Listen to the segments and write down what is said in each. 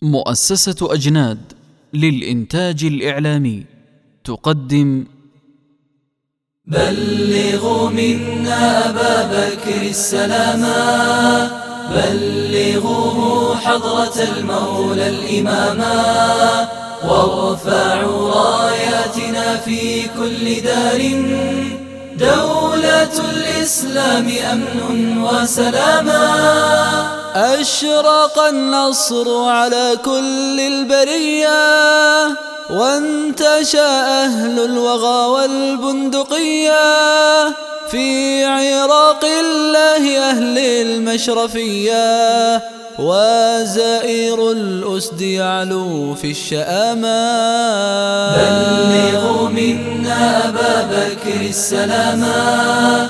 مؤسسة أجناد للإنتاج الإعلامي تقدم بلغوا منا أبا بكر السلاما، بلغوه حضرة المولى الإماما، وارفعوا راياتنا في كل دار، دولة الإسلام أمن وسلاما. أشرق النصر على كل البرية، وانتشى أهل الوغى والبندقية، في عراق الله أهل المشرفية، وزائر الأسد يعلو في الشآمة. بلغوا منا أبا بكر السلاما،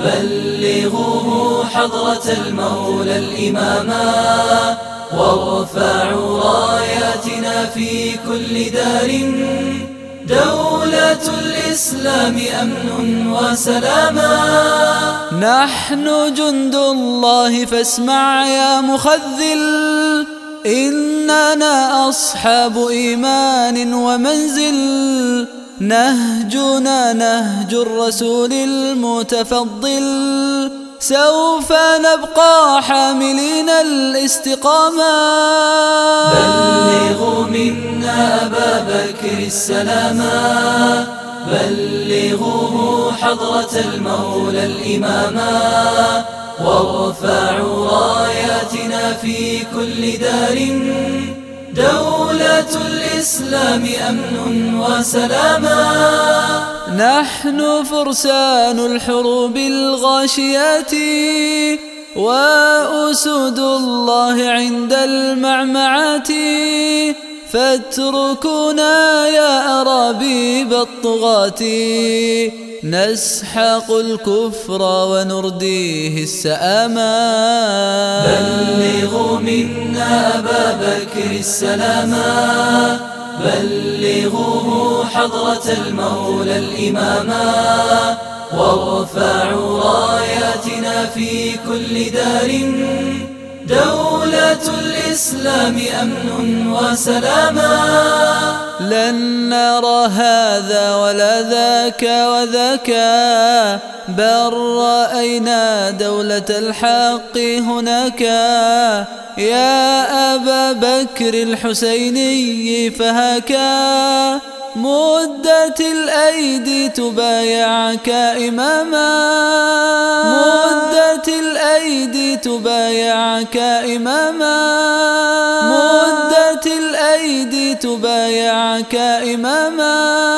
بلغوه حضرة المولى الإماما، وارفعوا راياتنا في كل دار، دولة الإسلام أمن وسلاما. نحن جند الله فاسمع يا مخذل، إننا أصحاب إيمان ومنزل، نهجنا نهج الرسول المتفضل، سوف نبقى حاملين الاستقامة. بلغوا منا أبا بكر السلاما، بلغوه حضرة المولى الإماما، وارفعوا راياتنا في كل دار، دولة الإسلام أمن وسلاما. نحن فرسان الحروب الغاشيات، وأسود الله عند المعمعات، فاتركونا يا أرابيب الطغاة، نسحق الكفر ونرديه السآما. بلغوا منا أبا بكر السلاما، بلغوه حضرة المولى الإماما، وارفعوا راياتنا في كل دار، دولة الإسلام أمن وسلاما. لن نرى هذا ولا ذاك وذاك، بل رأينا دولة الحق هناك، يا أبا بكر الحسيني فهاكا، مدت الأيدي تبايعك إماما، مدت الأيدي تبايعك إماما، مدت الأيدي تبايعك إماما.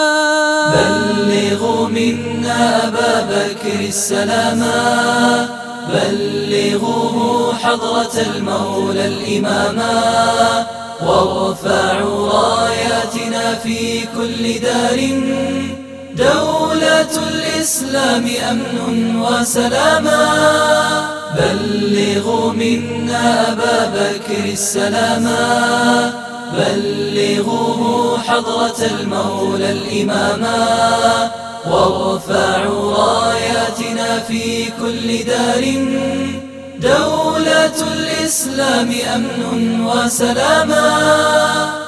بلغوا منا أبا بكر السلاما، بلغوه حضرة المولى الإماما، وارفعوا راياتنا في كل دار، دولة الإسلام أمن وسلاما. بلغوا منا أبا بكر السلاما، بلغوه حضرة المولى الإماما، وارفعوا راياتنا في كل دار، دولة الإسلام أمن وسلاما.